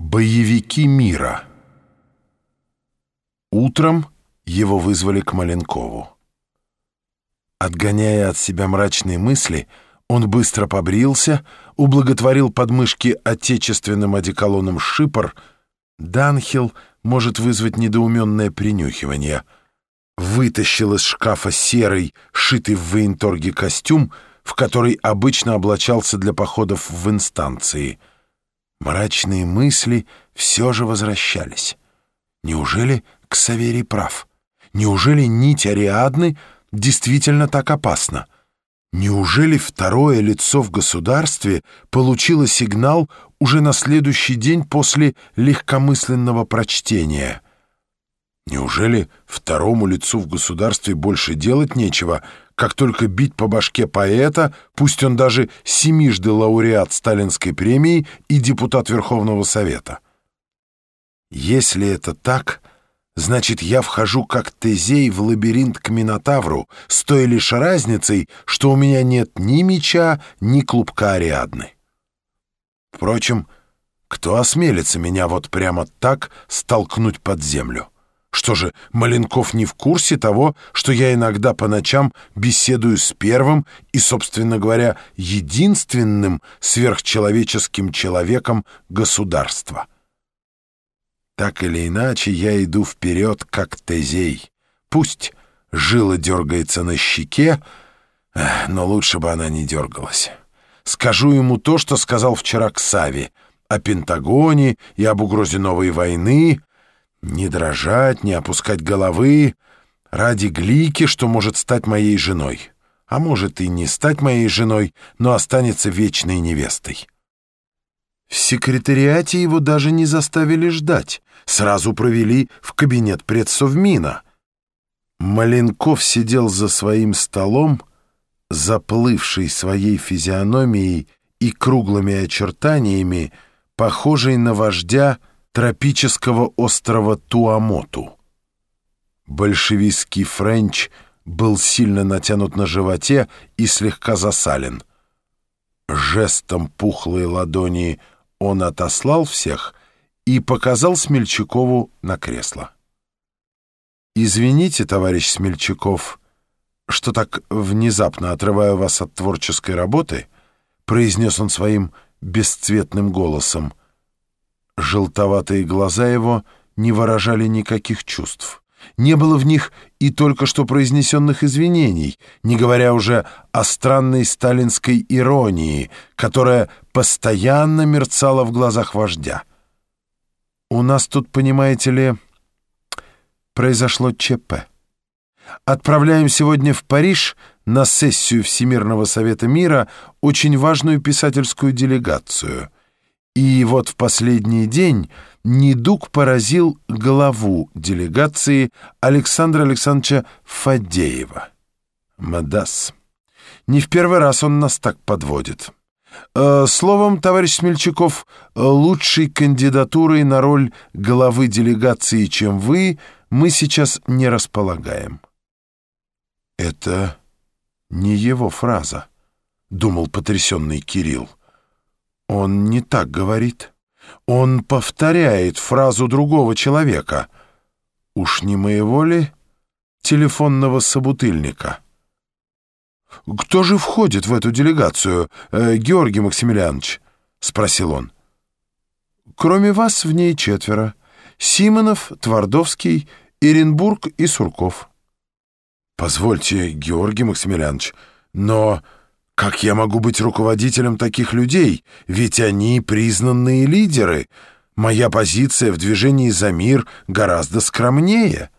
Боевики мира. Утром его вызвали к Маленкову. Отгоняя от себя мрачные мысли, он быстро побрился, ублаготворил подмышки отечественным одеколоном «Шипр». Данхил может вызвать недоуменное принюхивание. Вытащил из шкафа серый, шитый в военторге костюм, в который обычно облачался для походов в инстанции. Мрачные мысли все же возвращались. Неужели Ксаверий прав? Неужели нить Ариадны действительно так опасна? Неужели второе лицо в государстве получило сигнал уже на следующий день после легкомысленного прочтения? Неужели второму лицу в государстве больше делать нечего, как только бить по башке поэта, пусть он даже семижды лауреат Сталинской премии и депутат Верховного Совета? Если это так, значит, я вхожу как Тезей в лабиринт к Минотавру, с той лишь разницей, что у меня нет ни меча, ни клубка Ариадны. Впрочем, кто осмелится меня вот прямо так столкнуть под землю? Что же, Маленков не в курсе того, что я иногда по ночам беседую с первым и, собственно говоря, единственным сверхчеловеческим человеком государства? Так или иначе, я иду вперед, как Тезей. Пусть жила дергается на щеке, но лучше бы она не дергалась. Скажу ему то, что сказал вчера Ксави, о Пентагоне и об угрозе новой войны. Не дрожать, не опускать головы ради Глики, что может стать моей женой. А может и не стать моей женой, но останется вечной невестой. В секретариате его даже не заставили ждать. Сразу провели в кабинет предсовмина. Маленков сидел за своим столом, заплывший своей физиономией и круглыми очертаниями, похожий на вождя тропического острова Туамоту. Большевистский френч был сильно натянут на животе и слегка засален. Жестом пухлой ладони он отослал всех и показал Смельчакову на кресло. «Извините, товарищ Смельчаков, что так внезапно отрываю вас от творческой работы», произнес он своим бесцветным голосом. Желтоватые глаза его не выражали никаких чувств. Не было в них и только что произнесенных извинений, не говоря уже о странной сталинской иронии, которая постоянно мерцала в глазах вождя. «У нас тут, понимаете ли, произошло ЧП. Отправляем сегодня в Париж на сессию Всемирного Совета Мира очень важную писательскую делегацию. И вот в последний день недуг поразил главу делегации Александра Александровича Фадеева. Мадас. Не в первый раз он нас так подводит. Словом, товарищ Смельчаков, лучшей кандидатурой на роль главы делегации, чем вы, мы сейчас не располагаем». «Это не его фраза», — думал потрясенный Кирилл. «Он не так говорит. Он повторяет фразу другого человека. Уж не моего ли телефонного собутыльника?» «Кто же входит в эту делегацию, Георгий Максимилианович?» — спросил он. «Кроме вас в ней 4: Симонов, Твардовский, Иренбург и Сурков». «Позвольте, Георгий Максимилианович, но как я могу быть руководителем таких людей? Ведь они признанные лидеры. Моя позиция в движении за мир гораздо скромнее».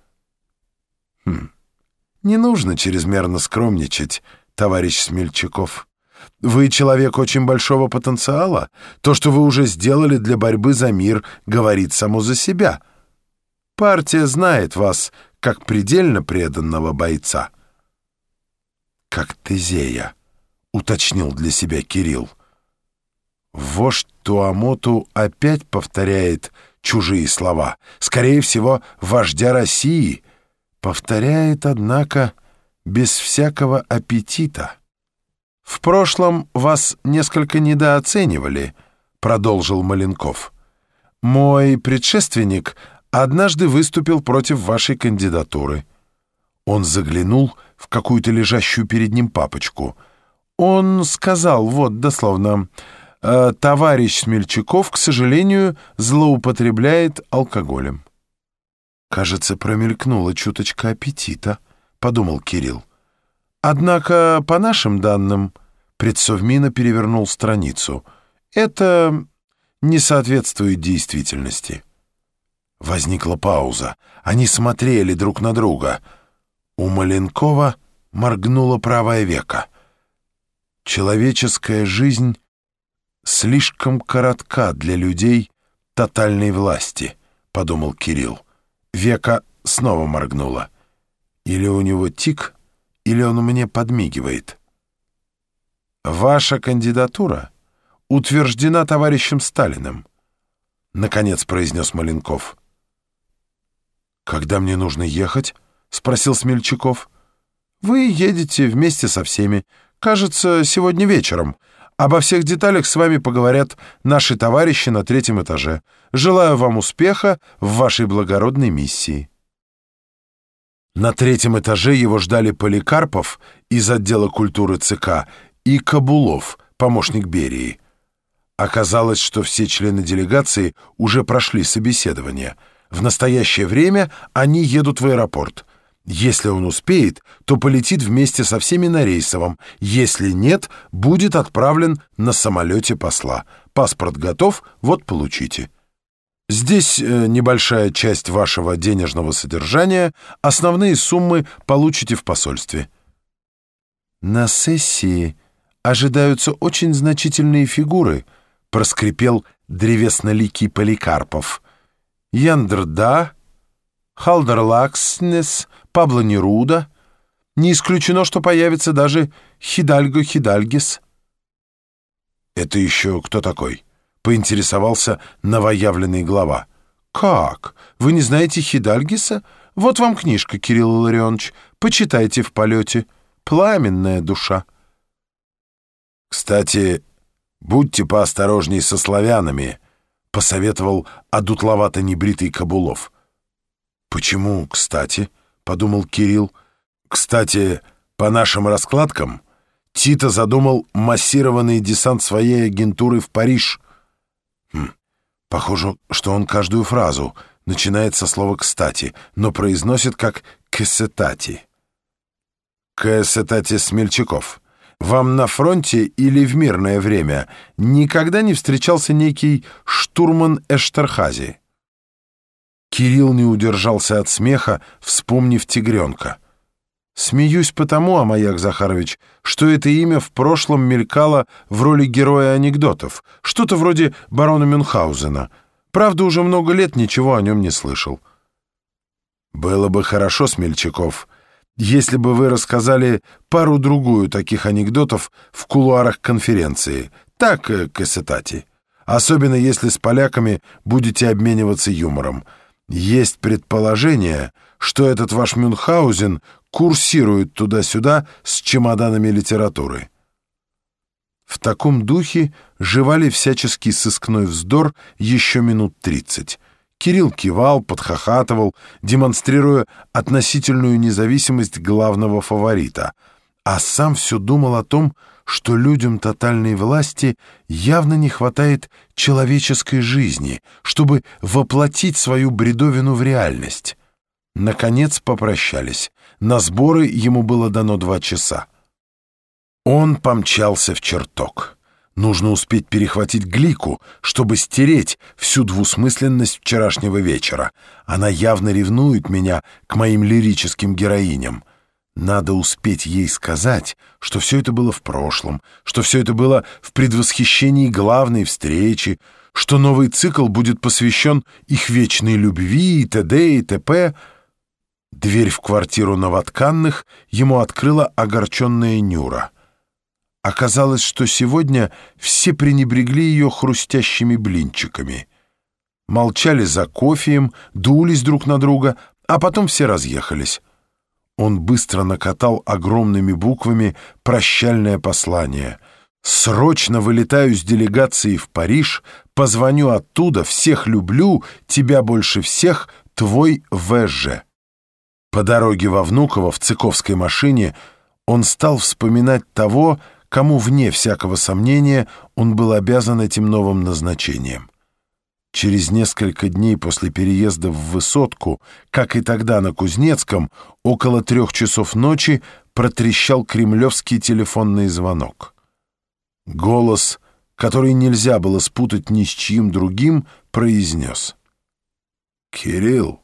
«Не нужно чрезмерно скромничать, товарищ Смельчаков. Вы человек очень большого потенциала. То, что вы уже сделали для борьбы за мир, говорит само за себя. Партия знает вас как предельно преданного бойца». «Как Тезея», — уточнил для себя Кирилл. Вождь Туамоту опять повторяет чужие слова. Скорее всего, вождя России. Повторяет, однако, без всякого аппетита. «В прошлом вас несколько недооценивали», — продолжил Маленков. Мой предшественник однажды выступил против вашей кандидатуры. Он заглянул в какую-то лежащую перед ним папочку. Он сказал, вот дословно, «Товарищ Смельчаков, к сожалению, злоупотребляет алкоголем». «Кажется, промелькнула чуточка аппетита», — подумал Кирилл. «Однако, по нашим данным...» Предсовмина перевернул страницу. «Это не соответствует действительности». Возникла пауза. Они смотрели друг на друга. У Маленкова моргнуло правое веко. «Человеческая жизнь слишком коротка для людей тотальной власти», — подумал Кирилл. Веко снова моргнуло. «Или у него тик, или он мне подмигивает». «Ваша кандидатура утверждена товарищем Сталиным», — наконец произнес Маленков. «Когда мне нужно ехать?» — спросил Смельчаков. «Вы едете вместе со всеми. Кажется, сегодня вечером. Обо всех деталях с вами поговорят наши товарищи на 3-м этаже. Желаю вам успеха в вашей благородной миссии». На 3-м этаже его ждали Поликарпов из отдела культуры ЦК и Кабулов, помощник Берии. Оказалось, что все члены делегации уже прошли собеседование. В настоящее время они едут в аэропорт. Если он успеет, то полетит вместе со всеми на рейсовом. Если нет, будет отправлен на самолете посла. Паспорт готов, вот получите. Здесь небольшая часть вашего денежного содержания. Основные суммы получите в посольстве. На сессии ожидаются очень значительные фигуры, проскрипел древесноликий Поликарпов. Яндрда, Халдерлакснес, Пабло Неруда. Не исключено, что появится даже Хидальго Хидальгис. «Это еще кто такой?» — поинтересовался новоявленный глава. «Как? Вы не знаете Хидальгиса? Вот вам книжка, Кирилл Илларионович. Почитайте в полете. Пламенная душа». «Кстати, будьте поосторожней со славянами», — посоветовал одутловато-небритый Кабулов. «Почему, кстати?» — подумал Кирилл. «Кстати, по нашим раскладкам, Тито задумал массированный десант своей агентуры в Париж». Похоже, что он каждую фразу начинает со слова «кстати», но произносит как «кэсетати». «Кэсетати Смельчаков, вам на фронте или в мирное время никогда не встречался некий штурман Эштерхази?» Кирилл не удержался от смеха, вспомнив тигренка. «Смеюсь потому, Амаяк Захарович, что это имя в прошлом мелькало в роли героя анекдотов, что-то вроде барона Мюнхгаузена. Правда, уже много лет ничего о нем не слышал». «Было бы хорошо, Смельчаков, если бы вы рассказали пару-другую таких анекдотов в кулуарах конференции, так, кэсетати. Особенно если с поляками будете обмениваться юмором. Есть предположение, что этот ваш Мюнхгаузен курсирует туда-сюда с чемоданами литературы». В таком духе жевали всяческий сыскной вздор еще минут 30. Кирилл кивал, подхахатывал, демонстрируя относительную независимость главного фаворита, а сам все думал о том, что людям тотальной власти явно не хватает человеческой жизни, чтобы воплотить свою бредовину в реальность. Наконец попрощались. На сборы ему было дано 2 часа. Он помчался в чертог. Нужно успеть перехватить Глику, чтобы стереть всю двусмысленность вчерашнего вечера. Она явно ревнует меня к моим лирическим героиням. Надо успеть ей сказать, что все это было в прошлом, что все это было в предвосхищении главной встречи, что новый цикл будет посвящен их вечной любви и т.д. и т.п. Дверь в квартиру Новотканных ему открыла огорченная Нюра. Оказалось, что сегодня все пренебрегли ее хрустящими блинчиками. Молчали за кофеем, дулись друг на друга, а потом все разъехались. Он быстро накатал огромными буквами прощальное послание. Срочно вылетаю с делегацией в Париж, позвоню оттуда, всех люблю, тебя больше всех, твой В.Ж. По дороге во Внуково в цыковской машине он стал вспоминать того, кому, вне всякого сомнения, он был обязан этим новым назначением. Через несколько дней после переезда в Высотку, как и тогда на Кузнецком, около 3 часов ночи протрещал кремлевский телефонный звонок. Голос, который нельзя было спутать ни с чьим другим, произнес: «Кирилл,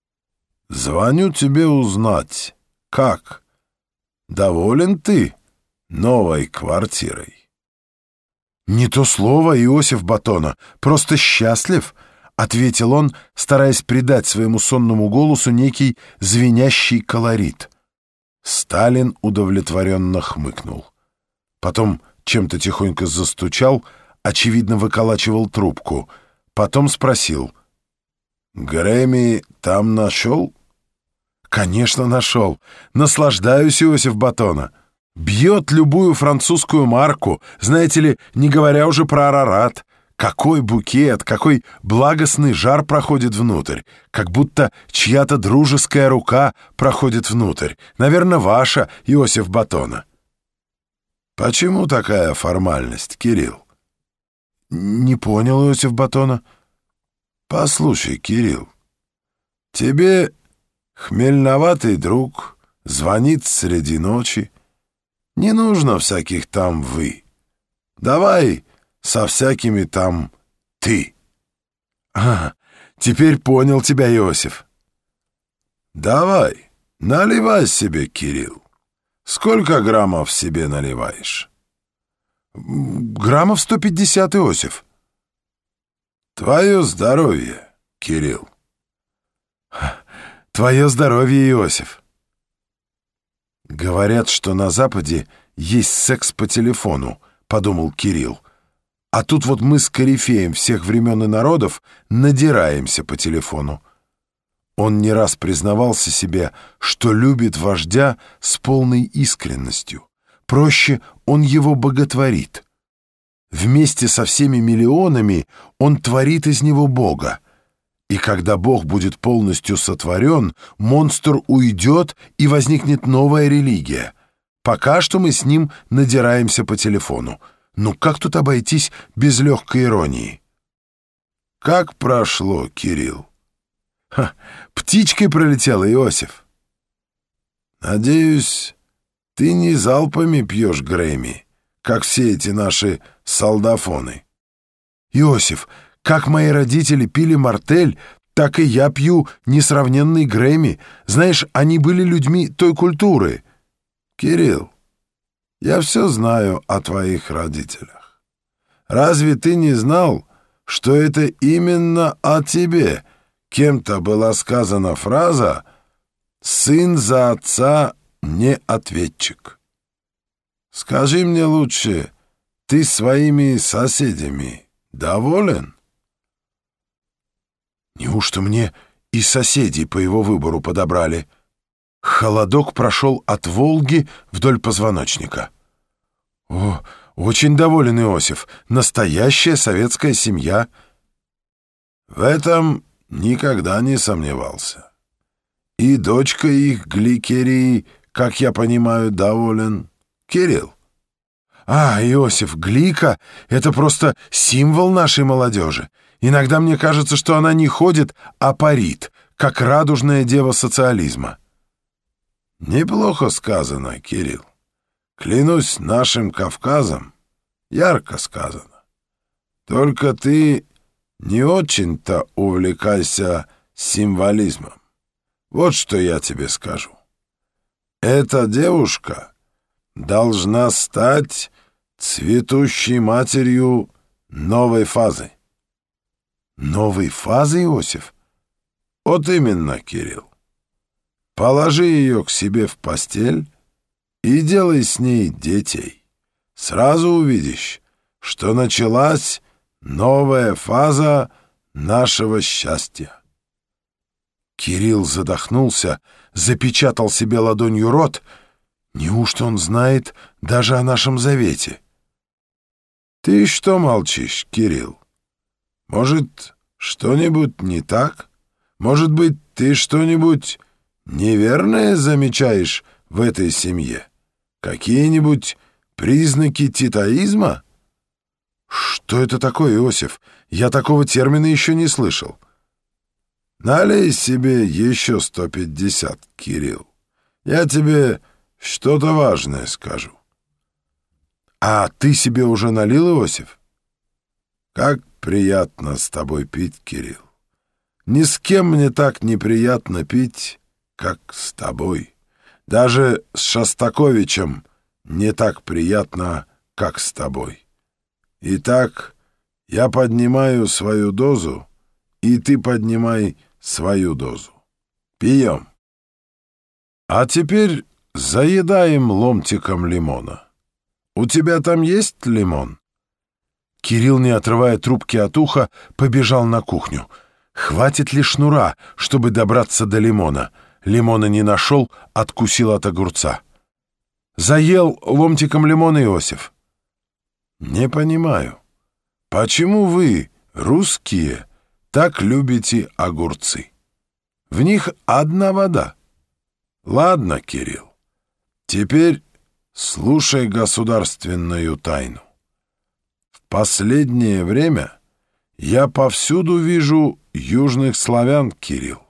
звоню тебе узнать, как? Доволен ты новой квартирой?» «Не то слово, Иосиф Батона, просто счастлив», — ответил он, стараясь придать своему сонному голосу некий звенящий колорит. Сталин удовлетворенно хмыкнул. Потом чем-то тихонько застучал, очевидно, выколачивал трубку. Потом спросил: «Грэмми там нашел?» «Конечно, нашел. Наслаждаюсь, Иосиф Батона. Бьет любую французскую марку, знаете ли, не говоря уже про Арарат. Какой букет, какой благостный жар проходит внутрь, как будто чья-то дружеская рука проходит внутрь. Наверное, ваша, Иосиф Батона». «Почему такая формальность, Кирилл?» «Не понял, Иосиф Батона». «Послушай, Кирилл, тебе хмельноватый друг звонит среди ночи. Не нужно всяких там «вы». Давай со всякими там «ты». «А, теперь понял тебя, Иосиф». «Давай, наливай себе, Кирилл. Сколько граммов себе наливаешь?» «Граммов 150, Иосиф». «Твое здоровье, Кирилл». «Твое здоровье, Иосиф». «Говорят, что на Западе есть секс по телефону», — подумал Кирилл. «А тут вот мы с корифеем всех времен и народов надираемся по телефону». Он не раз признавался себе, что любит вождя с полной искренностью. Проще, он его боготворит. Вместе со всеми миллионами он творит из него Бога. И когда Бог будет полностью сотворен, монстр уйдет, и возникнет новая религия. Пока что мы с ним надираемся по телефону. Ну как тут обойтись без легкой иронии? «Как прошло, Кирилл?» «Птичкой пролетела, Иосиф». «Надеюсь, ты не залпами пьешь Грэмми, как все эти наши солдафоны». «Иосиф, как мои родители пили мартель, так и я пью несравненный Грэмми. Знаешь, они были людьми той культуры». «Кирилл, я все знаю о твоих родителях. Разве ты не знал, что это именно о тебе кем-то была сказана фраза «сын за отца не ответчик»? Скажи мне лучше, ты своими соседями доволен?» Неужто мне и соседей по его выбору подобрали? Холодок прошел от Волги вдоль позвоночника. «О, очень доволен, Иосиф. Настоящая советская семья». «В этом никогда не сомневался. И дочка их Гликерии, как я понимаю, доволен. Кирилл». Иосиф, Глика — это просто символ нашей молодежи. Иногда мне кажется, что она не ходит, а парит, как радужная дева социализма». «Неплохо сказано, Кирилл. Клянусь нашим Кавказом, ярко сказано. Только ты не очень-то увлекайся символизмом. Вот что я тебе скажу. Эта девушка должна стать цветущей матерью новой фазы». «Новой фазы, Иосиф?» «Вот именно, Кирилл. Положи ее к себе в постель и делай с ней детей. Сразу увидишь, что началась новая фаза нашего счастья». Кирилл задохнулся, запечатал себе ладонью рот. Неужто он знает даже о нашем завете? Ты что молчишь, Кирилл? Может, что-нибудь не так? Может быть, ты что-нибудь неверное замечаешь в этой семье? Какие-нибудь признаки титаизма? Что это такое, Иосиф? Я такого термина еще не слышал. Налей себе еще 150, Кирилл. Я тебе что-то важное скажу. А ты себе уже налил, Иосиф? Как приятно с тобой пить, Кирилл. Ни с кем мне так неприятно пить, как с тобой. Даже с Шостаковичем не так приятно, как с тобой. Итак, я поднимаю свою дозу, и ты поднимай свою дозу. Пьем. А теперь заедаем ломтиком лимона. У тебя там есть лимон? Кирилл, не отрывая трубки от уха, побежал на кухню. Хватит ли шнура, чтобы добраться до лимона? Лимона не нашел, откусил от огурца. Заел ломтиком лимона, Иосиф? Не понимаю, почему вы, русские, так любите огурцы? В них одна вода. Ладно, Кирилл, теперь слушай государственную тайну. В последнее время я повсюду вижу южных славян, Кирилл.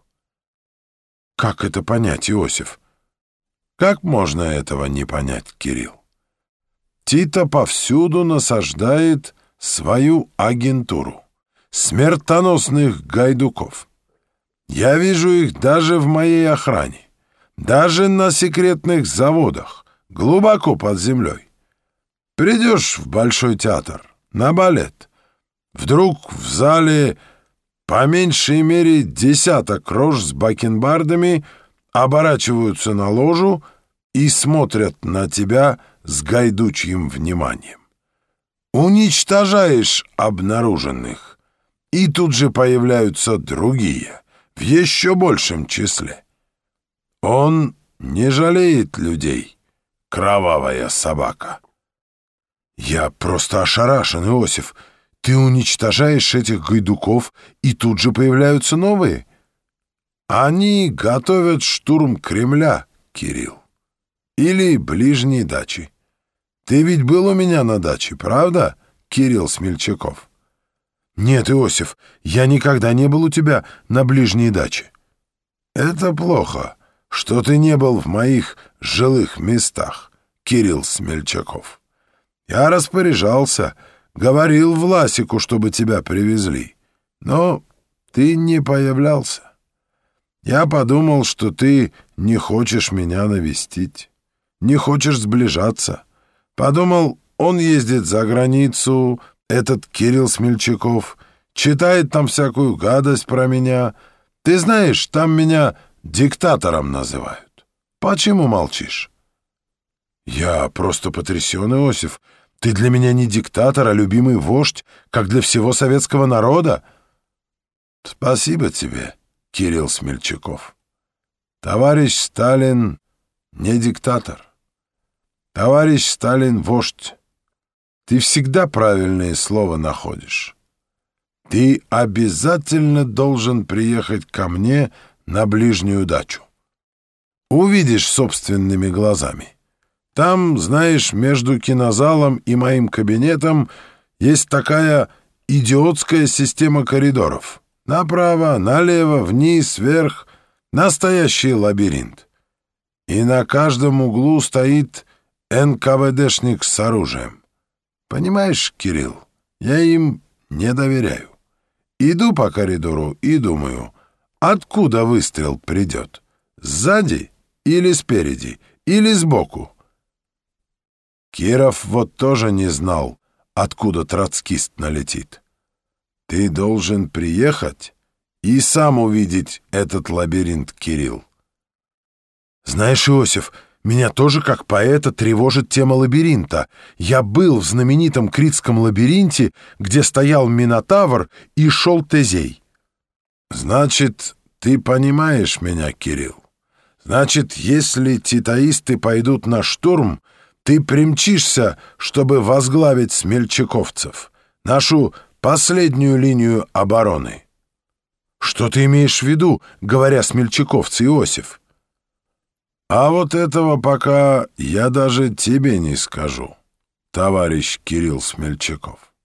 Как это понять, Иосиф? Как можно этого не понять, Кирилл? Тита повсюду насаждает свою агентуру. Смертоносных гайдуков. Я вижу их даже в моей охране. Даже на секретных заводах, глубоко под землей. Придешь в Большой театр, на балет. Вдруг в зале по меньшей мере 10 рож с бакенбардами оборачиваются на ложу и смотрят на тебя с гайдучьим вниманием. Уничтожаешь обнаруженных, и тут же появляются другие, в еще большем числе. Он не жалеет людей, кровавая собака. Я просто ошарашен, Иосиф. Ты уничтожаешь этих гайдуков, и тут же появляются новые. Они готовят штурм Кремля, Кирилл. Или ближней дачи. Ты ведь был у меня на даче, правда, Кирилл Смельчаков? Нет, Иосиф, я никогда не был у тебя на ближней даче. Это плохо, что ты не был в моих жилых местах, Кирилл Смельчаков. Я распоряжался, говорил Власику, чтобы тебя привезли, но ты не появлялся. Я подумал, что ты не хочешь меня навестить, не хочешь сближаться. Подумал, он ездит за границу, этот Кирилл Смельчаков, читает там всякую гадость про меня. Ты знаешь, там меня диктатором называют. Почему молчишь? Я просто потрясен, Иосиф. Ты для меня не диктатор, а любимый вождь, как для всего советского народа. Спасибо тебе, Кирилл Смельчаков. Товарищ Сталин не диктатор. Товарищ Сталин — вождь. Ты всегда правильное слово находишь. Ты обязательно должен приехать ко мне на ближнюю дачу. Увидишь собственными глазами. Там, знаешь, между кинозалом и моим кабинетом есть такая идиотская система коридоров. Направо, налево, вниз, вверх. Настоящий лабиринт. И на каждом углу стоит НКВДшник с оружием. Понимаешь, Кирилл, я им не доверяю. Иду по коридору и думаю, откуда выстрел придет? Сзади или спереди, или сбоку? Киров вот тоже не знал, откуда троцкист налетит. Ты должен приехать и сам увидеть этот лабиринт, Кирилл. Знаешь, Иосиф, меня тоже как поэта тревожит тема лабиринта. Я был в знаменитом Критском лабиринте, где стоял Минотавр и шел Тезей. Значит, ты понимаешь меня, Кирилл. Значит, если титаисты пойдут на штурм, ты примчишься, чтобы возглавить смельчаковцев, нашу последнюю линию обороны». «Что ты имеешь в виду, говоря смельчаковцы, Иосиф?» «А вот этого пока я даже тебе не скажу, товарищ Кирилл Смельчаков.